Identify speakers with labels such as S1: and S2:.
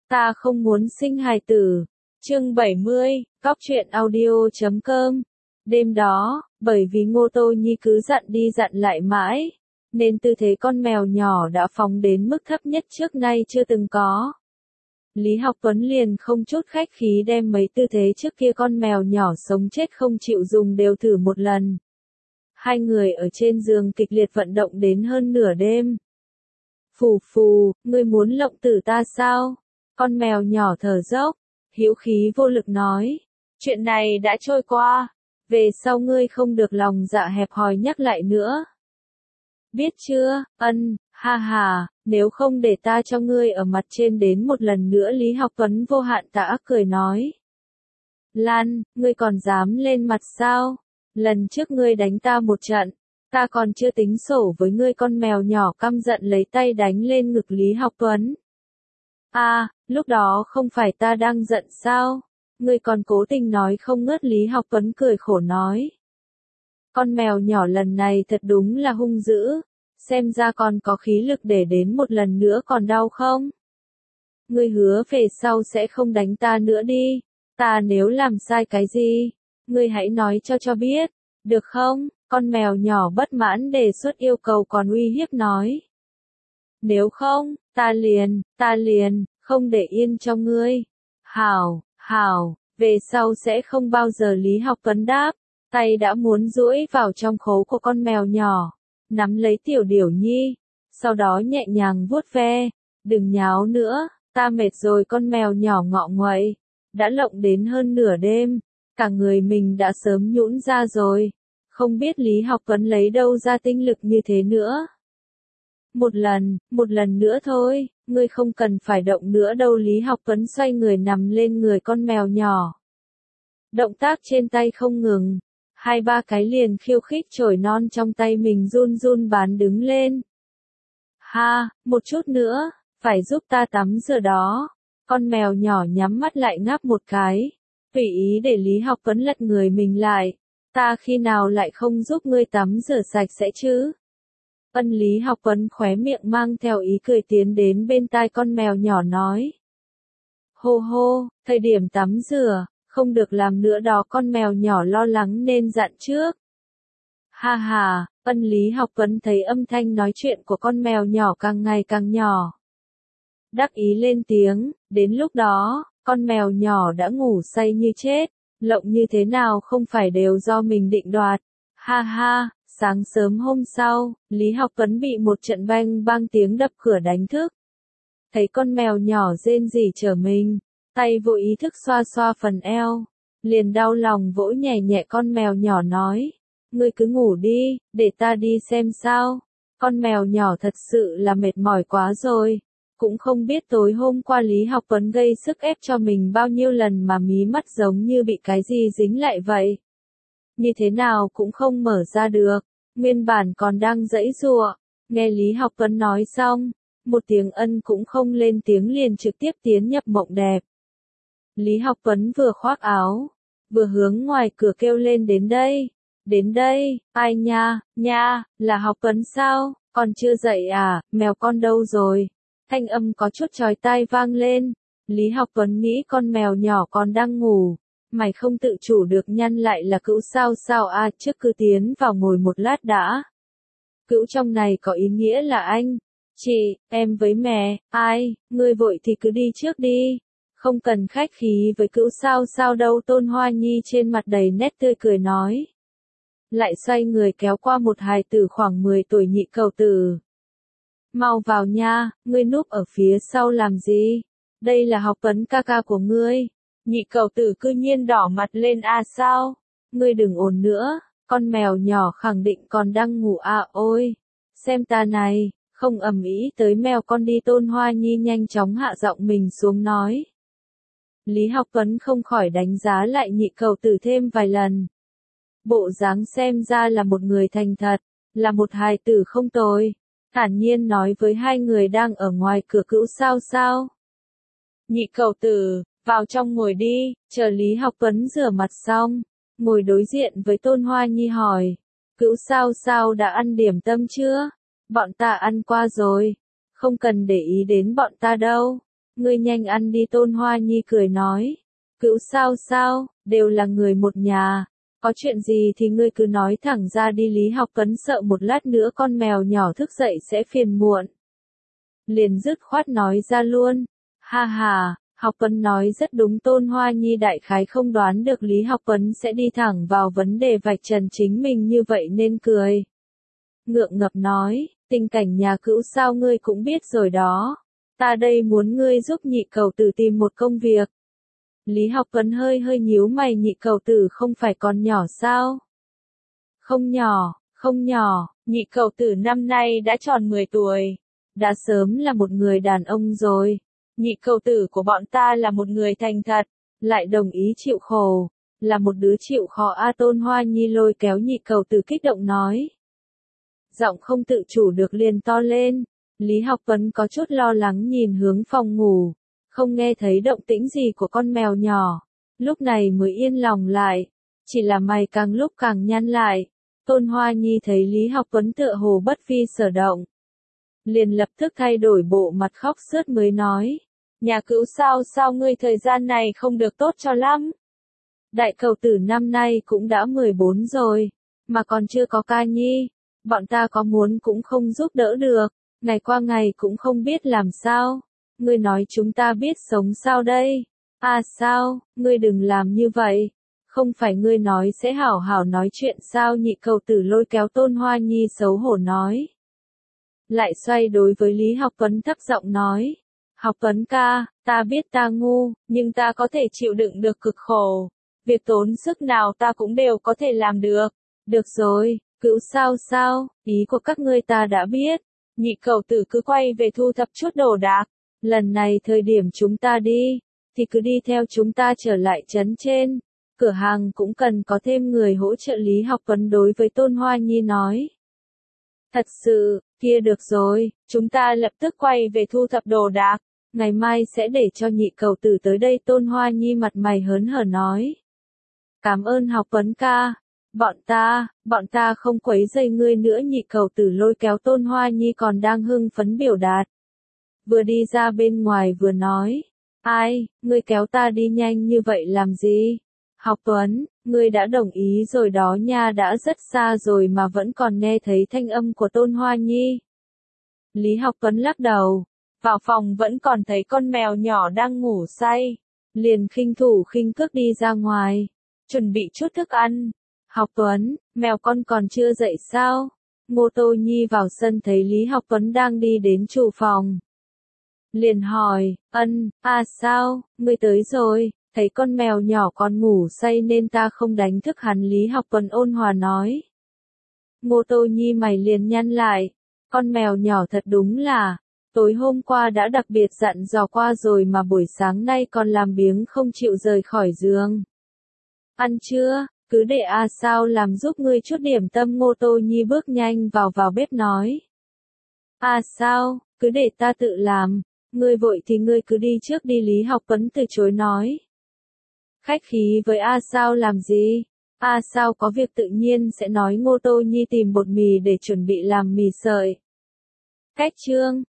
S1: Ta không muốn sinh hài tử. Chương 70, Cóc truyện audio.com. Đêm đó, bởi vì Ngô Tô Nhi cứ dặn đi dặn lại mãi, nên tư thế con mèo nhỏ đã phóng đến mức thấp nhất trước nay chưa từng có. Lý Học Tuấn liền không chút khách khí đem mấy tư thế trước kia con mèo nhỏ sống chết không chịu dùng đều thử một lần. Hai người ở trên giường kịch liệt vận động đến hơn nửa đêm. Phù phù, ngươi muốn lộng tử ta sao? Con mèo nhỏ thở dốc, hữu khí vô lực nói. Chuyện này đã trôi qua, về sau ngươi không được lòng dạ hẹp hòi nhắc lại nữa. Biết chưa, ha ha, nếu không để ta cho ngươi ở mặt trên đến một lần nữa. Lý Học Tuấn vô hạn tà cười nói. Lan, ngươi còn dám lên mặt sao? Lần trước ngươi đánh ta một trận, ta còn chưa tính sổ với ngươi. Con mèo nhỏ căm giận lấy tay đánh lên ngực Lý Học Tuấn. Lúc đó không phải ta đang giận sao? Ngươi còn cố tình nói không ngớt. Lý Học Tuấn cười khổ nói. Con mèo nhỏ lần này thật đúng là hung dữ, xem ra còn có khí lực để đến một lần nữa. Còn đau không? Ngươi hứa về sau sẽ không đánh ta nữa đi. Ta nếu làm sai cái gì, ngươi hãy nói cho biết, được không? Con mèo nhỏ bất mãn đề xuất yêu cầu còn uy hiếp nói. Nếu không, ta liền, không để yên cho ngươi. Hảo, về sau sẽ không bao giờ. Lý Học Tuấn đáp, tay đã muốn duỗi vào trong khố của con mèo nhỏ, nắm lấy tiểu điểu nhi, sau đó nhẹ nhàng vuốt ve. Đừng nháo nữa, ta mệt rồi. Con mèo nhỏ ngọ nguậy, đã lộng đến hơn nửa đêm, cả người mình đã sớm nhũn ra rồi, không biết Lý Học Tuấn lấy đâu ra tinh lực như thế nữa. Một lần nữa thôi, ngươi không cần phải động nữa đâu. Lý Học Tuấn xoay người nằm lên người con mèo nhỏ. Động tác trên tay không ngừng, 2-3 cái liền khiêu khích chổi non trong tay mình run run bán đứng lên. Một chút nữa, phải giúp ta tắm rửa đó. Con mèo nhỏ nhắm mắt lại ngáp một cái, tùy ý để Lý Học Tuấn lật người mình lại. Ta khi nào lại không giúp ngươi tắm rửa sạch sẽ chứ? Lý Học Tuấn khóe miệng mang theo ý cười tiến đến bên tai con mèo nhỏ nói. Hô hô, thời điểm tắm rửa, không được làm nữa đó. Con mèo nhỏ lo lắng nên dặn trước. Lý Học Tuấn thấy âm thanh nói chuyện của con mèo nhỏ càng ngày càng nhỏ, đắc ý lên tiếng. Đến lúc đó, con mèo nhỏ đã ngủ say như chết, lộng như thế nào không phải đều do mình định đoạt. Sáng sớm hôm sau, Lý Học Tuấn bị một trận bang bang tiếng đập cửa đánh thức. Thấy con mèo nhỏ rên rỉ trở mình, tay vô ý thức xoa xoa phần eo, liền đau lòng vỗ nhẹ nhẹ con mèo nhỏ nói. Ngươi cứ ngủ đi, để ta đi xem sao. Con mèo nhỏ thật sự là mệt mỏi quá rồi. Cũng không biết tối hôm qua Lý Học Tuấn gây sức ép cho mình bao nhiêu lần mà mí mắt giống như bị cái gì dính lại vậy. Như thế nào cũng không mở ra được, nguyên bản còn đang giãy giụa. Nghe Lý Học Tuấn nói xong, một tiếng cũng không lên tiếng liền trực tiếp tiến nhập mộng đẹp. Lý Học Tuấn vừa khoác áo, vừa hướng ngoài cửa kêu lên đến đây, ai nha, là Học Tuấn sao, còn chưa dậy à, mèo con đâu rồi? Thanh âm có chút chói tai vang lên. Lý Học Tuấn nghĩ con mèo nhỏ còn đang ngủ, mày không tự chủ được nhăn lại. Là Cữu sao trước cứ tiến vào ngồi một lát đã. Cữu trong này có ý nghĩa là anh, chị, em với mẹ. Ngươi vội thì cứ đi trước đi, không cần khách khí với Cữu sao đâu. Tôn Hoa Nhi trên mặt đầy nét tươi cười nói, lại xoay người kéo qua một hài tử khoảng 10 tuổi Nhị Cầu Tử. Mau vào nha, ngươi núp ở phía sau làm gì? Đây là Học Tuấn ca ca của ngươi. Nhị Cầu Tử cư nhiên đỏ mặt lên. Sao? Ngươi đừng ồn nữa, con mèo nhỏ khẳng định còn đang ngủ. Ôi, xem ta này, không ầm ĩ tới mèo con đi. Tôn Hoa Nhi nhanh chóng hạ giọng mình xuống nói. Lý Học Tuấn không khỏi đánh giá lại Nhị Cầu Tử thêm vài lần. Bộ dáng xem ra là một người thành thật, là một hài tử không tồi. Thản nhiên nói với hai người đang ở ngoài cửa. Cữu sao? Nhị Cầu Tử, vào trong ngồi đi. Chờ Lý Học Tuấn rửa mặt xong, ngồi đối diện với Tôn Hoa Nhi hỏi. Cữu sao đã ăn điểm tâm chưa? Bọn ta ăn qua rồi, không cần để ý đến bọn ta đâu. ngươi nhanh ăn đi Tôn Hoa Nhi cười nói. Cữu sao, đều là người một nhà. Có chuyện gì thì ngươi cứ nói thẳng ra đi. Lý Học Tuấn sợ một lát nữa con mèo nhỏ thức dậy sẽ phiền muộn. Liền dứt khoát nói ra luôn. Ha ha, Học Tuấn nói rất đúng. Tôn Hoa Nhi đại khái không đoán được Lý Học Tuấn sẽ đi thẳng vào vấn đề vạch trần chính mình như vậy nên cười. Ngượng ngập nói, tình cảnh nhà Cữu sao ngươi cũng biết rồi đó. Ta đây muốn ngươi giúp nhị cầu tử tìm một công việc. Lý Học Tuấn hơi nhíu mày. Nhị cầu tử không phải còn nhỏ sao? Không nhỏ, nhị cầu tử năm nay đã tròn 10 tuổi. Đã sớm là một người đàn ông rồi. Nhị cầu tử của bọn ta là một người thành thật, lại đồng ý chịu khổ, là một đứa chịu khó. Tôn Hoa Nhi lôi kéo nhị cầu tử kích động nói. Giọng không tự chủ được liền to lên. Lý Học Tuấn có chút lo lắng nhìn hướng phòng ngủ, không nghe thấy động tĩnh gì của con mèo nhỏ, lúc này mới yên lòng lại, chỉ là mày càng lúc càng nhăn lại. Tôn Hoa Nhi thấy Lý Học Tuấn tựa hồ bất vi sở động, liền lập tức thay đổi bộ mặt khóc sướt mới nói, nhà Cữu sao ngươi thời gian này không được tốt cho lắm. Đại cầu tử năm nay cũng đã 14 rồi, mà còn chưa có ca nhi, bọn ta có muốn cũng không giúp đỡ được, ngày qua ngày cũng không biết làm sao. Ngươi nói chúng ta biết sống sao đây? Sao, ngươi đừng làm như vậy. Không phải ngươi nói sẽ hảo hảo nói chuyện sao? Nhị cầu tử lôi kéo Tôn Hoa Nhi xấu hổ nói. Lại xoay đối với Lý Học Tuấn thấp giọng nói. Học Tuấn ca, ta biết ta ngu, nhưng ta có thể chịu đựng được cực khổ. Việc tốn sức nào ta cũng đều có thể làm được. Được rồi, Cữu sao, ý của các ngươi ta đã biết. Nhị cầu tử cứ quay về thu thập chút đồ đạc. Lần này thời điểm chúng ta đi, thì cứ đi theo chúng ta trở lại trấn trên. Cửa hàng cũng cần có thêm người hỗ trợ. Lý Học Tuấn đối với Tôn Hoa Nhi nói. Thật sự, kia được rồi, chúng ta lập tức quay về thu thập đồ đạc. Ngày mai sẽ để cho nhị cầu tử tới đây. Tôn Hoa Nhi mặt mày hớn hở nói. Cảm ơn Học Tuấn ca. Bọn ta không quấy rầy ngươi nữa. Nhị cầu tử lôi kéo Tôn Hoa Nhi còn đang hưng phấn biểu đạt. Vừa đi ra bên ngoài vừa nói. Ai, ngươi kéo ta đi nhanh như vậy làm gì? Học Tuấn, ngươi đã đồng ý rồi đó nha, đã rất xa rồi mà vẫn còn nghe thấy thanh âm của Tôn Hoa Nhi. Lý Học Tuấn lắc đầu. Vào phòng vẫn còn thấy con mèo nhỏ đang ngủ say. Liền khinh thủ khinh cước đi ra ngoài. Chuẩn bị chút thức ăn. Học Tuấn, mèo con còn chưa dậy sao? Ngô Tô Nhi vào sân thấy Lý Học Tuấn đang đi đến chủ phòng. Liền hỏi, sao, ngươi tới rồi, thấy con mèo nhỏ còn ngủ say nên ta không đánh thức hắn. Lý Học Tuấn ôn hòa nói. Ngô Tô Nhi mày liền nhăn lại, con mèo nhỏ thật đúng là, tối hôm qua đã đặc biệt dặn dò qua rồi mà buổi sáng nay còn làm biếng không chịu rời khỏi giường. Ăn chưa, cứ để sao làm giúp ngươi chút điểm tâm. Ngô Tô Nhi bước nhanh vào bếp nói. Sao, cứ để ta tự làm. Ngươi vội thì ngươi cứ đi trước đi. Lý Học Tuấn từ chối nói. Khách khí với sao làm gì? Sao có việc tự nhiên sẽ nói. Ngô Tô Nhi tìm bột mì để chuẩn bị làm mì sợi. Cách chương